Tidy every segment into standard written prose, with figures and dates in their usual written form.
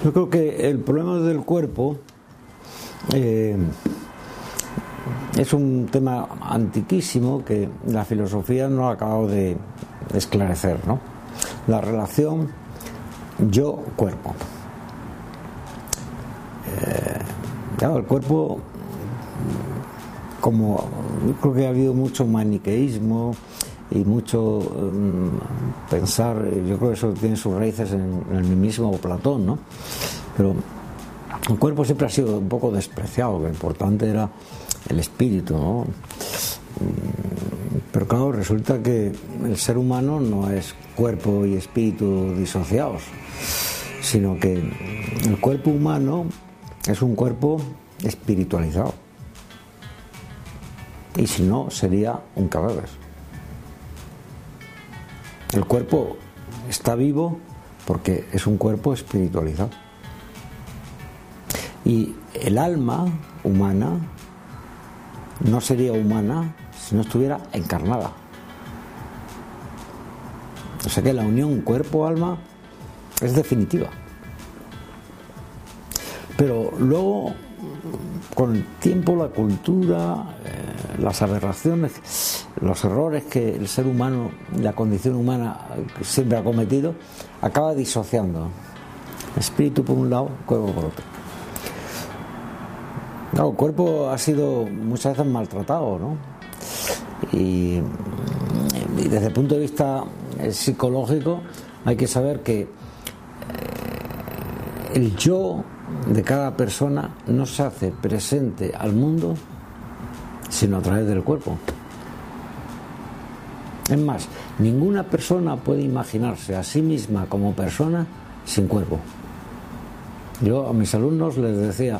Yo creo que el problema del cuerpo es un tema antiquísimo que la filosofía no ha acabado de esclarecer, ¿no? La relación yo-cuerpo. Claro, el cuerpo, como yo creo que ha habido mucho maniqueísmo y mucho pensar, yo creo que eso tiene sus raíces en el mismo Platón, ¿no? Pero el cuerpo siempre ha sido un poco despreciado, lo importante era el espíritu, ¿no? Pero claro, resulta que el ser humano no es cuerpo y espíritu disociados, sino que el cuerpo humano es un cuerpo espiritualizado, y si no sería un cadáver. El cuerpo está vivo porque es un cuerpo espiritualizado, y el alma humana no sería humana si no estuviera encarnada. O sea que la unión cuerpo-alma es definitiva. Pero luego, con el tiempo, la cultura, las aberraciones, los errores que el ser humano, la condición humana siempre ha cometido, acaba disociando espíritu por un lado, cuerpo por otro. Claro, el cuerpo ha sido muchas veces maltratado, ¿no? Y desde el punto de vista psicológico hay que saber que el yo de cada persona no se hace presente al mundo sino a través del cuerpo. Es más, ninguna persona puede imaginarse a sí misma como persona sin cuerpo. Yo a mis alumnos les decía,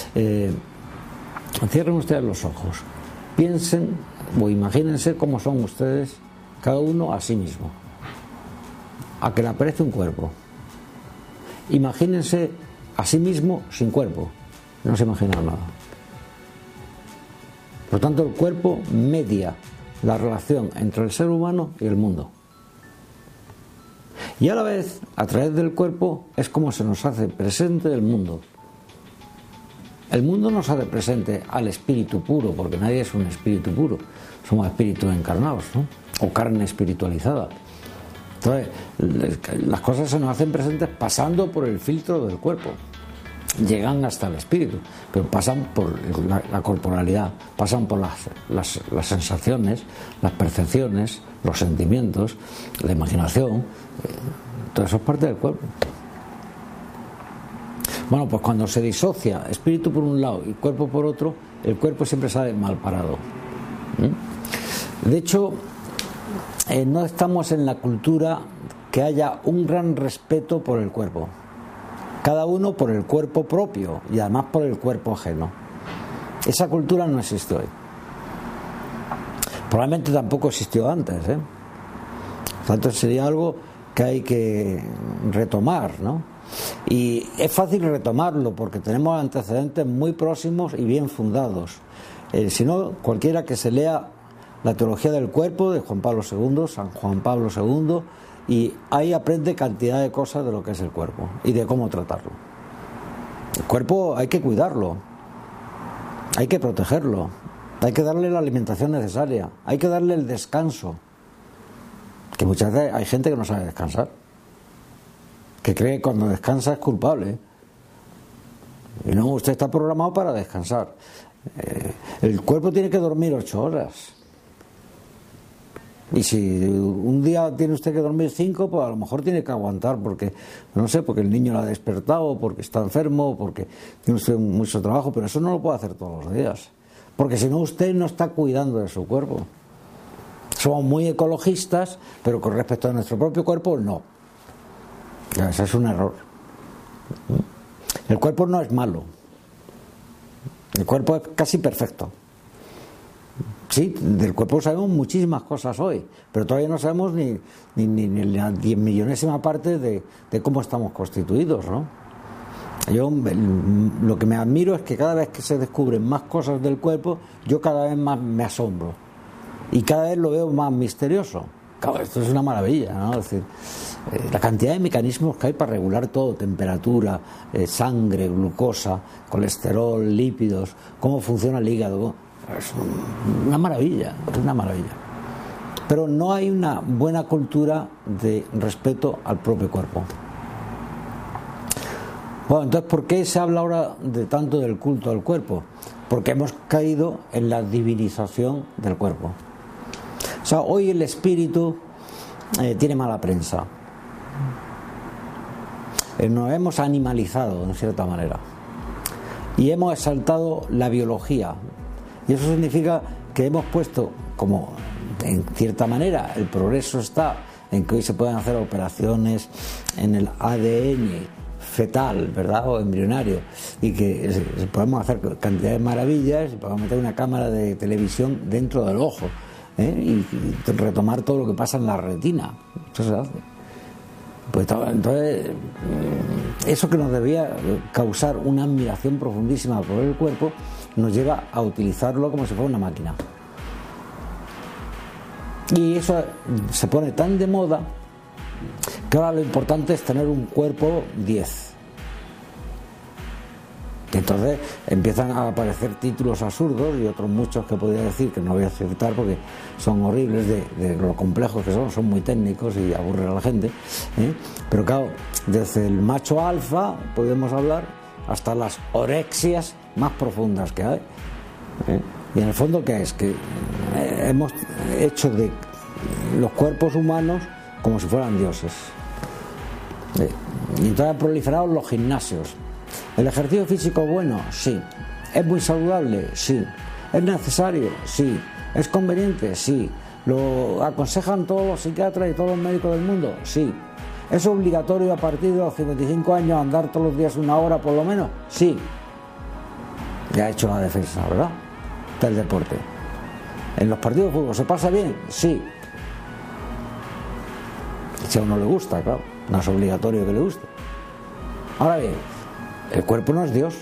cierren ustedes los ojos, piensen o imagínense cómo son ustedes, cada uno a sí mismo, a que le aparece un cuerpo. Imagínense a sí mismo sin cuerpo, no se imaginan nada. Por lo tanto, el cuerpo media la relación entre el ser humano y el mundo. Y a la vez, a través del cuerpo, es como se nos hace presente el mundo. El mundo nos hace presente al espíritu puro, porque nadie es un espíritu puro, somos espíritus encarnados, ¿no? O carne espiritualizada. Entonces, las cosas se nos hacen presentes pasando por el filtro del cuerpo. Llegan hasta el espíritu, pero pasan por la corporalidad, pasan por las sensaciones, las percepciones, los sentimientos, la imaginación. Todo eso es parte del cuerpo. Bueno, pues cuando se disocia espíritu por un lado y cuerpo por otro, el cuerpo siempre sale mal parado. De hecho, no estamos en la cultura que haya un gran respeto por el cuerpo. Cada uno por el cuerpo propio y además por el cuerpo ajeno. Esa cultura no existe hoy. Probablemente tampoco existió antes, ¿eh? Por tanto, sería algo que hay que retomar, ¿no? Y es fácil retomarlo porque tenemos antecedentes muy próximos y bien fundados. Si no, cualquiera que se lea la teología del cuerpo de Juan Pablo II, San Juan Pablo II, y ahí aprende cantidad de cosas de lo que es el cuerpo y de cómo tratarlo. El cuerpo hay que cuidarlo, hay que protegerlo, hay que darle la alimentación necesaria, hay que darle el descanso, que muchas veces hay gente que no sabe descansar, que cree que cuando descansa es culpable, y no, usted está programado para descansar. El cuerpo tiene que dormir 8 horas. Y si un día tiene usted que dormir 5, pues a lo mejor tiene que aguantar porque, no sé, porque el niño lo ha despertado, porque está enfermo, porque tiene usted mucho trabajo, pero eso no lo puede hacer todos los días. Porque si no, usted no está cuidando de su cuerpo. Somos muy ecologistas, pero con respecto a nuestro propio cuerpo, no. Ese es un error. El cuerpo no es malo. El cuerpo es casi perfecto. Sí, del cuerpo sabemos muchísimas cosas hoy, pero todavía no sabemos ni la 10.000.000ª parte de cómo estamos constituidos, ¿no? Yo lo que me admiro es que cada vez que se descubren más cosas del cuerpo, yo cada vez más me asombro y cada vez lo veo más misterioso. Claro, esto es una maravilla, ¿no? Es decir, la cantidad de mecanismos que hay para regular todo, temperatura, sangre, glucosa, colesterol, lípidos, cómo funciona el hígado, es una maravilla, es una maravilla. Pero no hay una buena cultura de respeto al propio cuerpo. Bueno, entonces, ¿por qué se habla ahora de tanto del culto al cuerpo? Porque hemos caído en la divinización del cuerpo. O sea, hoy el espíritu tiene mala prensa. Nos hemos animalizado, en cierta manera. Y hemos exaltado la biología. Y eso significa que hemos puesto, como en cierta manera el progreso está en que hoy se pueden hacer operaciones en el ADN fetal, ¿verdad?, o embrionario, y que podemos hacer cantidades de maravillas, y podemos meter una cámara de televisión dentro del ojo, y retomar todo lo que pasa en la retina. Eso se hace. Pues entonces, eso que nos debía causar una admiración profundísima por el cuerpo, nos lleva a utilizarlo como si fuera una máquina. Y eso se pone tan de moda que ahora lo importante es tener un cuerpo 10. Y entonces empiezan a aparecer títulos absurdos y otros muchos que podría decir que no voy a citar porque son horribles de lo complejos que son muy técnicos y aburren a la gente, pero claro, desde el macho alfa podemos hablar hasta las orexias más profundas que hay, y en el fondo ¿qué es? Que hemos hecho de los cuerpos humanos como si fueran dioses, y entonces han proliferado los gimnasios. ¿El ejercicio físico bueno? Sí. ¿Es muy saludable? Sí. ¿Es necesario? Sí. ¿Es conveniente? Sí. ¿Lo aconsejan todos los psiquiatras y todos los médicos del mundo? Sí. ¿Es obligatorio a partir de los 55 años andar todos los días 1 hora por lo menos? Sí. Ya ha hecho la defensa, ¿verdad?, del deporte. ¿En los partidos de fútbol se pasa bien? Sí. Si a uno le gusta, claro. No es obligatorio que le guste. Ahora bien, el cuerpo no es Dios.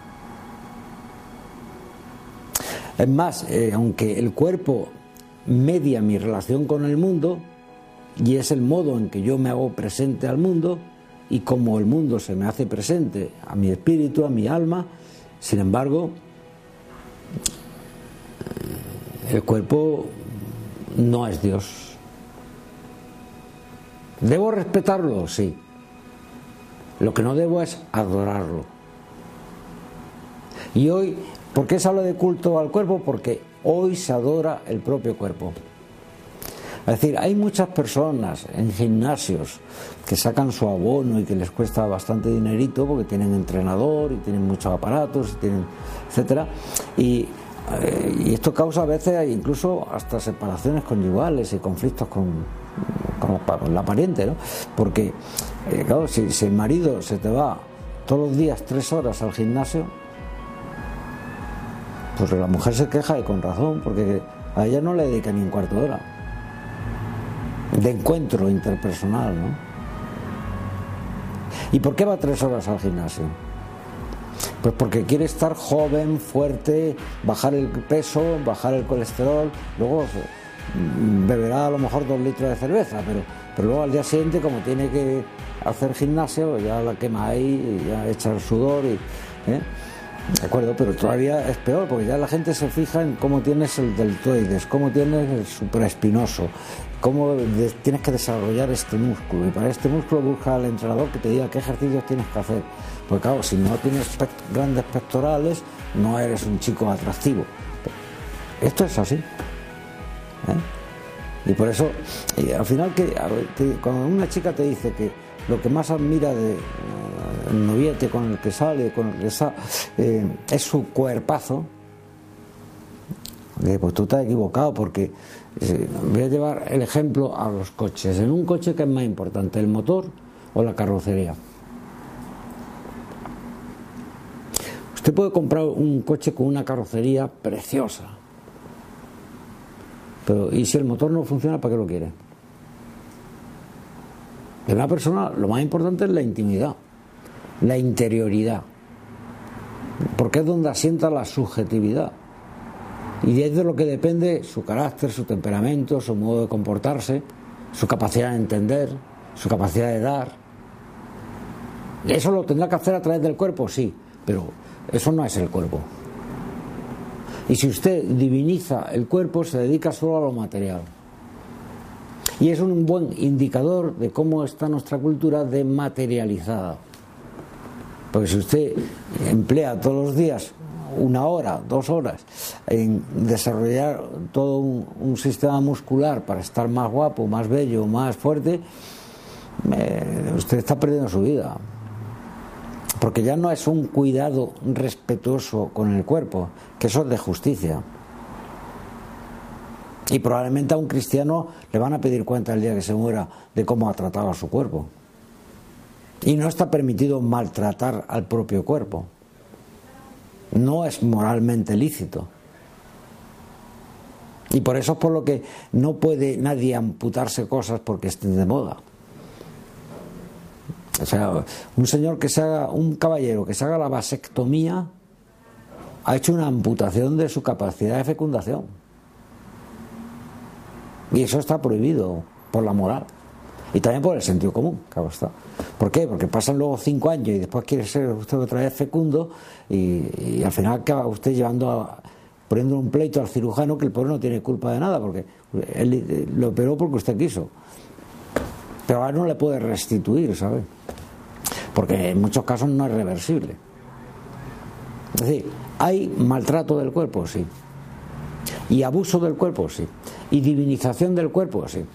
Es más, aunque el cuerpo media mi relación con el mundo y es el modo en que yo me hago presente al mundo y como el mundo se me hace presente a mi espíritu, a mi alma, sin embargo, el cuerpo no es Dios. ¿Debo respetarlo? Sí. Lo que no debo es adorarlo. Y hoy, ¿por qué se habla de culto al cuerpo? Porque hoy se adora el propio cuerpo. Es decir, hay muchas personas en gimnasios que sacan su abono y que les cuesta bastante dinerito porque tienen entrenador y tienen muchos aparatos, y tienen, etcétera, y esto causa a veces incluso hasta separaciones conyugales y conflictos con la pariente, ¿no? Porque claro, si el marido se te va todos los días 3 horas al gimnasio, pues la mujer se queja, y con razón, porque a ella no le dedica ni un cuarto de hora de encuentro interpersonal, ¿no? ¿Y por qué va 3 horas al gimnasio? Pues porque quiere estar joven, fuerte, bajar el peso, bajar el colesterol, luego beberá a lo mejor 2 litros de cerveza, pero luego al día siguiente, como tiene que hacer gimnasio, ya la quema ahí, y ya echa el sudor, de acuerdo, pero todavía es peor, porque ya la gente se fija en cómo tienes el deltoides, cómo tienes el supraespinoso, cómo tienes que desarrollar este músculo, y para este músculo busca al entrenador que te diga qué ejercicios tienes que hacer, porque claro, si no tienes grandes pectorales no eres un chico atractivo. Esto es así, y por eso al final cuando una chica te dice que lo que más admira de el noviete con el que sale, es su cuerpazo, pues tú te has equivocado, porque voy a llevar el ejemplo a los coches. En un coche, ¿qué es más importante, el motor o la carrocería? Usted puede comprar un coche con una carrocería preciosa, pero ¿y si el motor no funciona, para qué lo quiere? De una persona lo más importante es la intimidad, la interioridad, porque es donde asienta la subjetividad, y es de lo que depende su carácter, su temperamento, su modo de comportarse, su capacidad de entender, su capacidad de dar. ¿Eso lo tendrá que hacer a través del cuerpo? Sí, pero eso no es el cuerpo. Y si usted diviniza el cuerpo, se dedica solo a lo material. Y es un buen indicador de cómo está nuestra cultura dematerializada. Porque si usted emplea todos los días 1 hora, 2 horas en desarrollar todo un sistema muscular para estar más guapo, más bello, más fuerte, usted está perdiendo su vida. Porque ya no es un cuidado respetuoso con el cuerpo, que eso es de justicia. Y probablemente a un cristiano le van a pedir cuenta el día que se muera de cómo ha tratado a su cuerpo. Y no está permitido maltratar al propio cuerpo. No es moralmente lícito. Y por eso es por lo que no puede nadie amputarse cosas porque estén de moda. O sea, un caballero que se haga la vasectomía ha hecho una amputación de su capacidad de fecundación. Y eso está prohibido por la moral. Y también por el sentido común, claro está. ¿Por qué? Porque pasan luego 5 años y después quiere ser usted otra vez fecundo y al final acaba usted poniendo un pleito al cirujano que el pobre no tiene culpa de nada, porque él lo operó porque usted quiso. Pero ahora no le puede restituir, ¿sabe? Porque en muchos casos no es reversible. Es decir, ¿hay maltrato del cuerpo? Sí. ¿Y abuso del cuerpo? Sí. ¿Y divinización del cuerpo? Sí.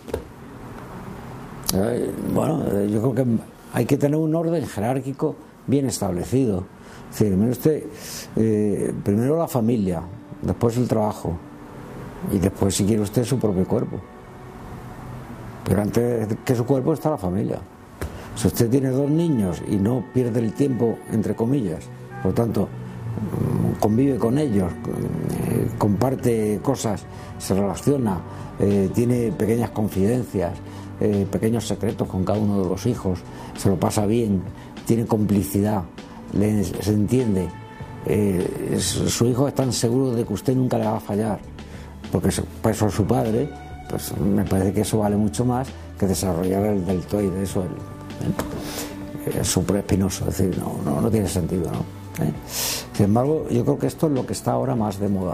Bueno, yo creo que hay que tener un orden jerárquico bien establecido. Es decir, mire usted, primero la familia, después el trabajo y después, si quiere usted, su propio cuerpo. Pero antes que su cuerpo está la familia. Si usted tiene 2 niños y no pierde el tiempo, entre comillas, por lo tanto convive con ellos, comparte cosas, se relaciona, tiene pequeñas confidencias, pequeños secretos con cada uno de los hijos, se lo pasa bien, tiene complicidad, se entiende, su hijo es tan seguro de que usted nunca le va a fallar, porque eso es su padre. Pues me parece que eso vale mucho más que desarrollar el deltoide, eso es supraespinoso, es decir, no tiene sentido, ¿no? Sin embargo, yo creo que esto es lo que está ahora más de moda.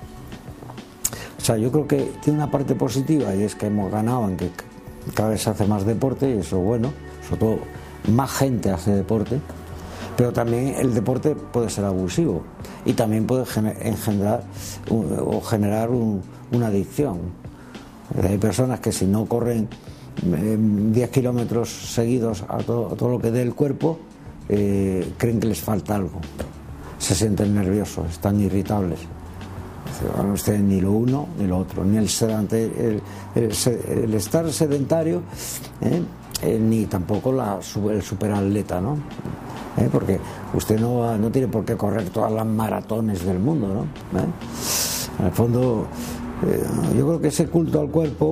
O sea, yo creo que tiene una parte positiva, y es que hemos ganado en que cada vez se hace más deporte, y eso es bueno, sobre todo más gente hace deporte, pero también el deporte puede ser abusivo y también puede generar una adicción. Hay personas que si no corren 10 kilómetros seguidos a todo lo que dé el cuerpo, creen que les falta algo, se sienten nerviosos, están irritables. No ustedes ni lo uno ni lo otro, ni el estar sedentario, ni tampoco el superatleta, ¿no? Porque usted no tiene por qué correr todas las maratones del mundo, ¿no? En el fondo, yo creo que ese culto al cuerpo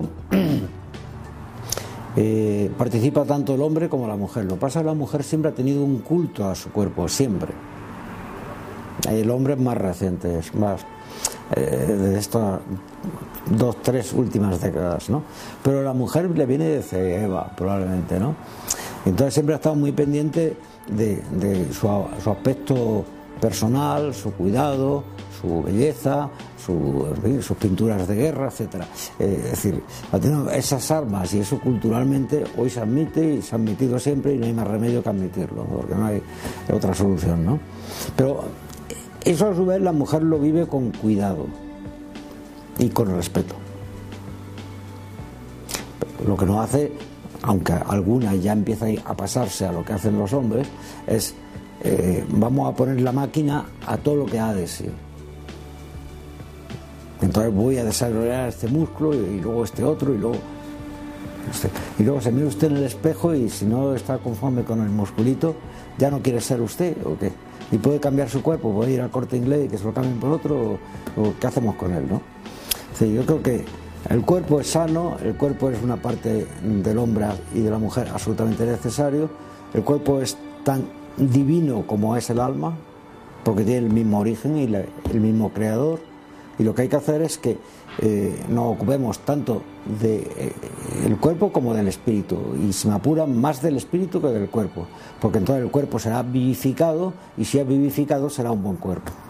participa tanto el hombre como la mujer. Lo que pasa es que la mujer siempre ha tenido un culto a su cuerpo, siempre. El hombre es más reciente, es más de estas 2-3 últimas décadas, ¿no? Pero la mujer le viene desde Eva, probablemente, ¿no? Entonces siempre ha estado muy pendiente de su aspecto personal, su cuidado, su belleza, sus pinturas de guerra, etcétera. Es decir, esas armas, y eso culturalmente hoy se admite y se ha admitido siempre, y no hay más remedio que admitirlo, porque no hay otra solución, ¿no? Pero eso a su vez la mujer lo vive con cuidado y con respeto. Lo que no hace, aunque alguna ya empieza a pasarse a lo que hacen los hombres, es vamos a poner la máquina a todo lo que ha de sí. Entonces voy a desarrollar este músculo y luego este otro y luego se mira usted en el espejo y si no está conforme con el musculito ya no quiere ser usted, ¿o qué? Y puede cambiar su cuerpo, puede ir al Corte Inglés y que se lo cambien por otro, o ¿qué hacemos con él, no? Sí, yo creo que el cuerpo es sano, el cuerpo es una parte del hombre y de la mujer absolutamente necesario, el cuerpo es tan divino como es el alma, porque tiene el mismo origen y el mismo creador. y lo que hay que hacer es que nos ocupemos tanto del cuerpo como del espíritu, y si me apuran, más del espíritu que del cuerpo, porque entonces el cuerpo será vivificado, y si es vivificado será un buen cuerpo.